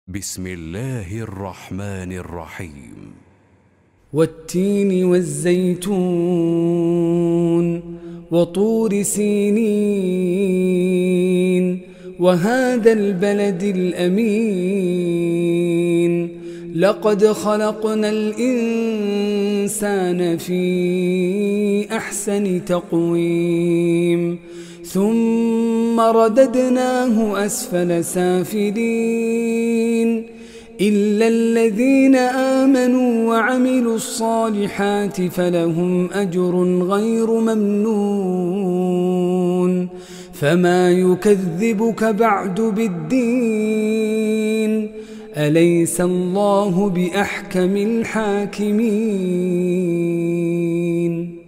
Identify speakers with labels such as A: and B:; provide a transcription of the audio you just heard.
A: بسم الله الرحمن الرحيم.
B: والتين والزيتون وطور سينين وهذا البلد الأمين لقد خلقنا الإنسان في أحسن تقويم ثم رددناه أسفل سافلين إلا الذين آمنوا وعملوا الصالحات فلهم أجر غير ممنون فما يكذبك بعد بالدين أليس الله بأحكم الحاكمين.